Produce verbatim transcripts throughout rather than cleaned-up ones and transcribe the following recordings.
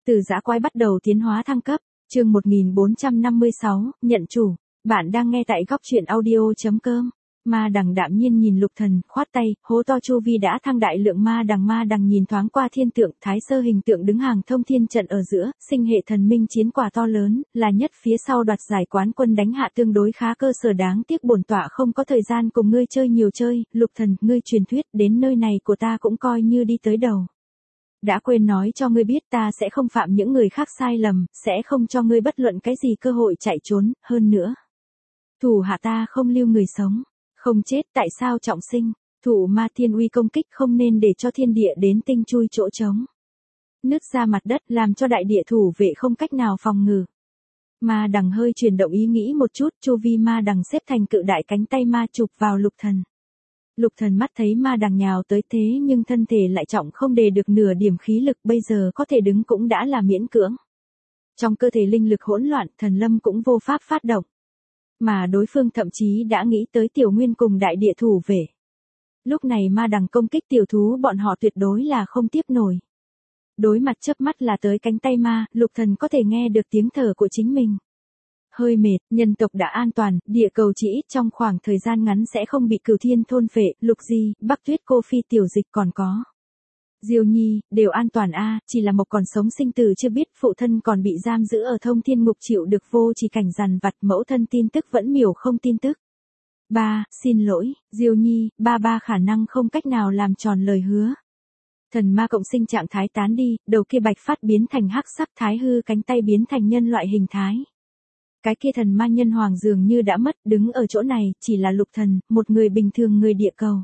Từ dã quái bắt đầu tiến hóa thăng cấp, chương một nghìn bốn trăm năm mươi sáu, nhận chủ. Bạn đang nghe tại góc truyện audio.com. Ma đằng đạm nhiên nhìn Lục Thần, khoát tay, hố to chu vi đã thăng đại lượng ma đằng. Ma đằng nhìn thoáng qua thiên tượng, thái sơ hình tượng đứng hàng thông thiên trận ở giữa, sinh hệ thần minh chiến quả to lớn, là nhất phía sau đoạt giải quán quân đánh hạ tương đối khá cơ sở. Đáng tiếc bổn tọa không có thời gian cùng ngươi chơi nhiều chơi. Lục Thần, ngươi truyền thuyết đến nơi này của ta cũng coi như đi tới đầu. Đã quên nói cho ngươi biết, ta sẽ không phạm những người khác sai lầm, sẽ không cho ngươi bất luận cái gì cơ hội chạy trốn. Hơn nữa, thủ hạ ta không lưu người sống, không chết tại sao trọng sinh. Thụ ma thiên uy công kích, không nên để cho thiên địa đến tinh chui chỗ trống, nứt ra mặt đất, làm cho đại địa thủ vệ không cách nào phòng ngự. Ma đằng hơi chuyển động ý nghĩ một chút, chu vi ma đằng xếp thành cự đại cánh tay ma chụp vào Lục Thần. Lục Thần mắt thấy ma đằng nhào tới, thế nhưng thân thể lại trọng, không đề được nửa điểm khí lực, bây giờ có thể đứng cũng đã là miễn cưỡng. Trong cơ thể linh lực hỗn loạn, thần lâm cũng vô pháp phát động. Mà đối phương thậm chí đã nghĩ tới tiểu nguyên cùng đại địa thủ vệ. Lúc này ma đằng công kích tiểu thú bọn họ tuyệt đối là không tiếp nổi. Đối mặt chớp mắt là tới cánh tay ma, Lục Thần có thể nghe được tiếng thở của chính mình. Hơi mệt, nhân tộc đã an toàn, địa cầu chỉ ít trong khoảng thời gian ngắn sẽ không bị cửu thiên thôn phệ. Lục Di, Bắc Tuyết, Cô Phi, Tiểu Dịch còn có Diêu Nhi, đều an toàn a, à, chỉ là Mộc còn sống sinh tử chưa biết, phụ thân còn bị giam giữ ở thông thiên ngục chịu được vô chỉ cảnh dằn vặt, mẫu thân tin tức vẫn miểu không tin tức. Ba, xin lỗi, Diêu Nhi, ba ba khả năng không cách nào làm tròn lời hứa. Thần ma cộng sinh trạng thái tán đi, đầu kia bạch phát biến thành hắc sắc, thái hư cánh tay biến thành nhân loại hình thái. Cái kia thần ma nhân hoàng dường như đã mất, đứng ở chỗ này, chỉ là Lục Thần, một người bình thường người địa cầu.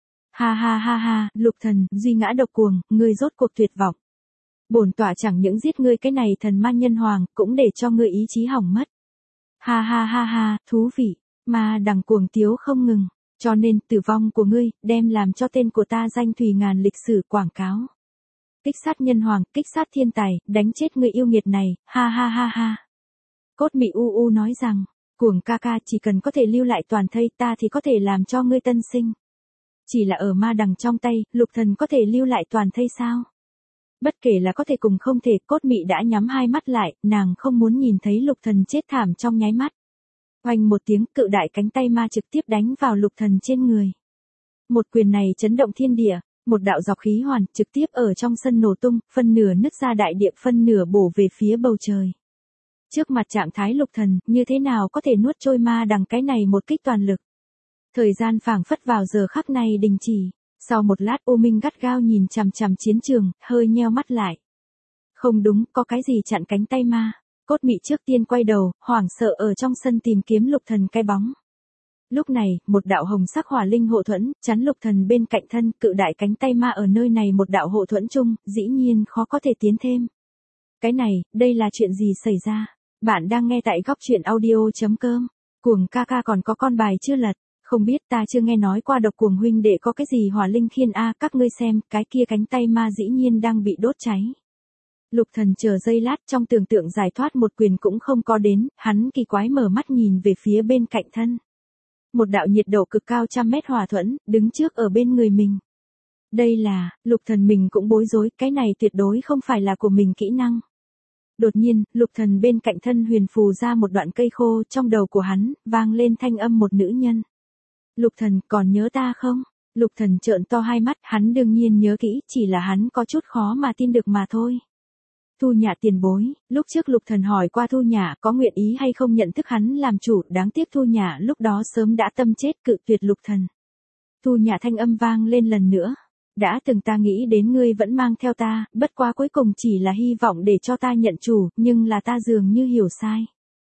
Ha ha ha ha, Lục Thần, duy ngã độc cuồng, ngươi rốt cuộc tuyệt vọng. Bổn tọa chẳng những giết ngươi cái này thần ma nhân hoàng, cũng để cho ngươi ý chí hỏng mất. Ha ha ha ha, thú vị, ma đằng cuồng tiếu không ngừng, cho nên tử vong của ngươi, đem làm cho tên của ta danh thùy ngàn lịch sử quảng cáo. Kích sát nhân hoàng, kích sát thiên tài, đánh chết người yêu nghiệt này, ha ha ha ha. Cốt Mị u u nói rằng, cuồng ca ca, chỉ cần có thể lưu lại toàn thây ta thì có thể làm cho ngươi tân sinh. Chỉ là ở ma đằng trong tay, Lục Thần có thể lưu lại toàn thây sao? Bất kể là có thể cùng không thể, Cốt Mị đã nhắm hai mắt lại, nàng không muốn nhìn thấy Lục Thần chết thảm trong nháy mắt. Oanh một tiếng, cự đại cánh tay ma trực tiếp đánh vào Lục Thần trên người. Một quyền này chấn động thiên địa, một đạo dọc khí hoàn trực tiếp ở trong sân nổ tung, phân nửa nứt ra đại địa, phân nửa bổ về phía bầu trời. Trước mặt trạng thái Lục Thần, như thế nào có thể nuốt trôi ma đằng cái này một kích toàn lực. Thời gian phảng phất vào giờ khắc này đình chỉ. Sau một lát, U Minh gắt gao nhìn chằm chằm chiến trường, hơi nheo mắt lại. Không đúng, có cái gì chặn cánh tay ma. Cốt Mị trước tiên quay đầu, hoảng sợ ở trong sân tìm kiếm Lục Thần cái bóng. Lúc này, một đạo hồng sắc hỏa linh hộ thuẫn, chắn Lục Thần bên cạnh thân, cự đại cánh tay ma ở nơi này một đạo hộ thuẫn chung, dĩ nhiên khó có thể tiến thêm. Cái này, đây là chuyện gì xảy ra? Bạn đang nghe tại góc truyện audio.com. Cuồng ca ca còn có con bài chưa lật, không biết, ta chưa nghe nói qua độc cuồng huynh đệ có cái gì hỏa linh khiên a, các ngươi xem, cái kia cánh tay ma dĩ nhiên đang bị đốt cháy. Lục Thần chờ giây lát, trong tưởng tượng giải thoát một quyền cũng không có đến, hắn kỳ quái mở mắt nhìn về phía bên cạnh thân. Một đạo nhiệt độ cực cao trăm mét hỏa thuẫn, đứng trước ở bên người mình. Đây là, Lục Thần mình cũng bối rối, cái này tuyệt đối không phải là của mình kỹ năng. Đột nhiên, Lục Thần bên cạnh thân huyền phù ra một đoạn cây khô, trong đầu của hắn, vang lên thanh âm một nữ nhân. Lục Thần, còn nhớ ta không? Lục Thần trợn to hai mắt, hắn đương nhiên nhớ kỹ, chỉ là hắn có chút khó mà tin được mà thôi. Thu Nhã tiền bối, lúc trước Lục Thần hỏi qua Thu Nhã có nguyện ý hay không nhận thức hắn làm chủ, đáng tiếc Thu Nhã lúc đó sớm đã tâm chết, cự tuyệt Lục Thần. Thu Nhã thanh âm vang lên lần nữa. Đã từng ta nghĩ đến ngươi vẫn mang theo ta, bất quá cuối cùng chỉ là hy vọng để cho ta nhận chủ, nhưng là ta dường như hiểu sai.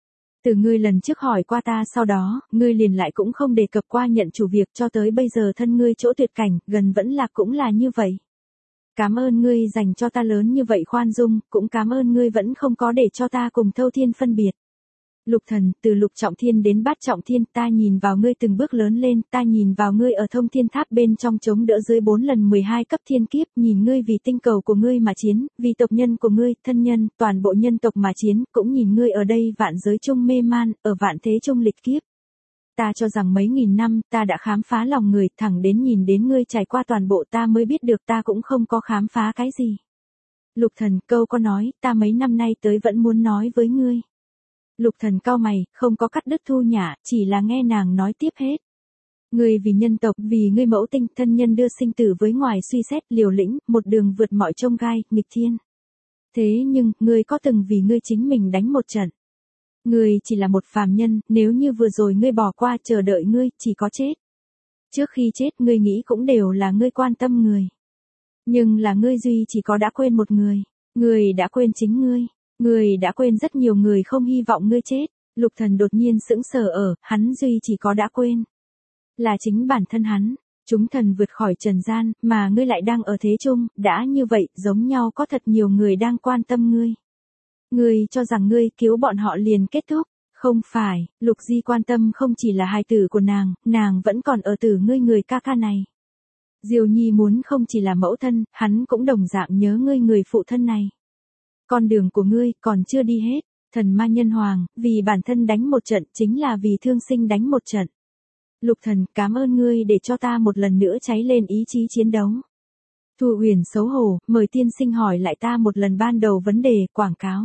Từ ngươi lần trước hỏi qua ta sau đó, ngươi liền lại cũng không đề cập qua nhận chủ việc, cho tới bây giờ thân ngươi chỗ tuyệt cảnh, gần vẫn là cũng là như vậy. Cảm ơn ngươi dành cho ta lớn như vậy khoan dung, cũng cảm ơn ngươi vẫn không có để cho ta cùng Thâu Thiên phân biệt. Lục Thần, từ lục trọng thiên đến bát trọng thiên, ta nhìn vào ngươi từng bước lớn lên, ta nhìn vào ngươi ở thông thiên tháp bên trong chống đỡ dưới bốn lần mười hai cấp thiên kiếp, nhìn ngươi vì tinh cầu của ngươi mà chiến, vì tộc nhân của ngươi, thân nhân, toàn bộ nhân tộc mà chiến, cũng nhìn ngươi ở đây vạn giới chung mê man, ở vạn thế chung lịch kiếp. Ta cho rằng mấy nghìn năm, ta đã khám phá lòng người, thẳng đến nhìn đến ngươi trải qua toàn bộ ta mới biết được ta cũng không có khám phá cái gì. Lục Thần, câu có nói, ta mấy năm nay tới vẫn muốn nói với ngươi. Lục Thần cau mày, không có cắt đứt Thu Nhã, chỉ là nghe nàng nói tiếp hết. Ngươi vì nhân tộc, vì ngươi mẫu tinh, thân nhân đưa sinh tử với ngoài suy xét, liều lĩnh, một đường vượt mọi chông gai, nghịch thiên. Thế nhưng, ngươi có từng vì ngươi chính mình đánh một trận? Ngươi chỉ là một phàm nhân, nếu như vừa rồi ngươi bỏ qua chờ đợi ngươi, chỉ có chết. Trước khi chết ngươi nghĩ cũng đều là ngươi quan tâm người. Nhưng là ngươi duy chỉ có đã quên một người. Ngươi đã quên chính ngươi. Ngươi đã quên rất nhiều người không hy vọng ngươi chết. Lục Thần đột nhiên sững sờ ở, hắn duy chỉ có đã quên. Là chính bản thân hắn. Chúng thần vượt khỏi trần gian, mà ngươi lại đang ở thế chung, đã như vậy, giống nhau có thật nhiều người đang quan tâm ngươi. Ngươi cho rằng ngươi cứu bọn họ liền kết thúc. Không phải, Lục Di quan tâm không chỉ là hài tử của nàng, nàng vẫn còn ở tử ngươi người ca ca này. Diêu Nhi muốn không chỉ là mẫu thân, hắn cũng đồng dạng nhớ ngươi người phụ thân này. Con đường của ngươi còn chưa đi hết, thần ma nhân hoàng, vì bản thân đánh một trận chính là vì thương sinh đánh một trận. Lục Thần, cảm ơn ngươi để cho ta một lần nữa cháy lên ý chí chiến đấu. Thu Huyền xấu hổ, mời tiên sinh hỏi lại ta một lần ban đầu vấn đề, quảng cáo.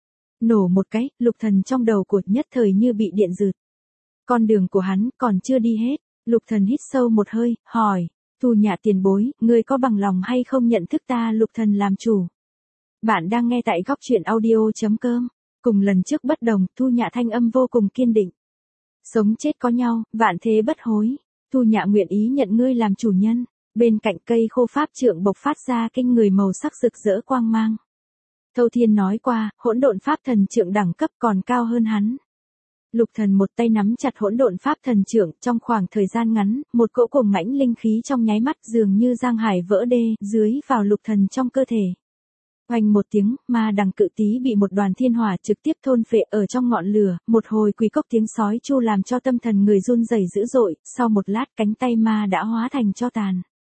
Nổ một cái, Lục Thần trong đầu của nhất thời như bị điện rượt. Con đường của hắn còn chưa đi hết, Lục Thần hít sâu một hơi, hỏi, Thu Nhã tiền bối, ngươi có bằng lòng hay không nhận thức ta Lục Thần làm chủ? Bạn đang nghe tại góc truyện audio chấm com. Cùng lần trước bất đồng, Thu Nhã thanh âm vô cùng kiên định. Sống chết có nhau, vạn thế bất hối. Thu Nhã nguyện ý nhận ngươi làm chủ nhân. Bên cạnh cây khô pháp trượng bộc phát ra kinh người màu sắc rực rỡ quang mang. Thâu Thiên nói qua, hỗn độn pháp thần trượng đẳng cấp còn cao hơn hắn. Lục Thần một tay nắm chặt hỗn độn pháp thần trượng, trong khoảng thời gian ngắn, một cỗ cuồng mãnh linh khí trong nháy mắt dường như giang hải vỡ đê, dưới vào Lục Thần trong cơ thể. Oanh một tiếng, ma đằng cự tí bị một đoàn thiên hỏa trực tiếp thôn phệ ở trong ngọn lửa, một hồi quỳ cốc tiếng sói chu làm cho tâm thần người run rẩy dữ dội, sau một lát cánh tay ma đã hóa thành tro tàn.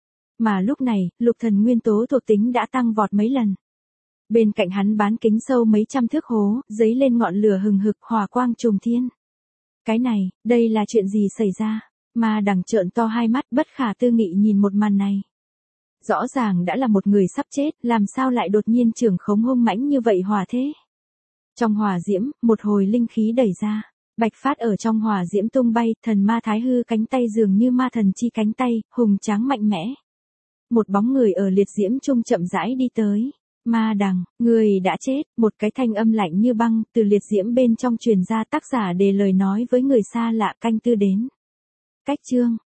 Mà lúc này, Lục Thần nguyên tố thuộc tính đã tăng vọt mấy lần. Bên cạnh hắn bán kính sâu mấy trăm thước hố, giấy lên ngọn lửa hừng hực, hỏa quang trùng thiên. Cái này, đây là chuyện gì xảy ra? Ma đằng trợn to hai mắt bất khả tư nghị nhìn một màn này. Rõ ràng đã là một người sắp chết, làm sao lại đột nhiên trưởng khống hung mãnh như vậy hỏa thế? Trong hỏa diễm, một hồi linh khí đẩy ra. Bạch phát ở trong hỏa diễm tung bay, thần ma thái hư cánh tay dường như ma thần chi cánh tay, hùng tráng mạnh mẽ. Một bóng người ở liệt diễm trung chậm rãi đi tới. Ma đằng, người đã chết, một cái thanh âm lạnh như băng, từ liệt diễm bên trong truyền ra, tác giả đề lời nói với người xa lạ canh tư đến. Cách chương,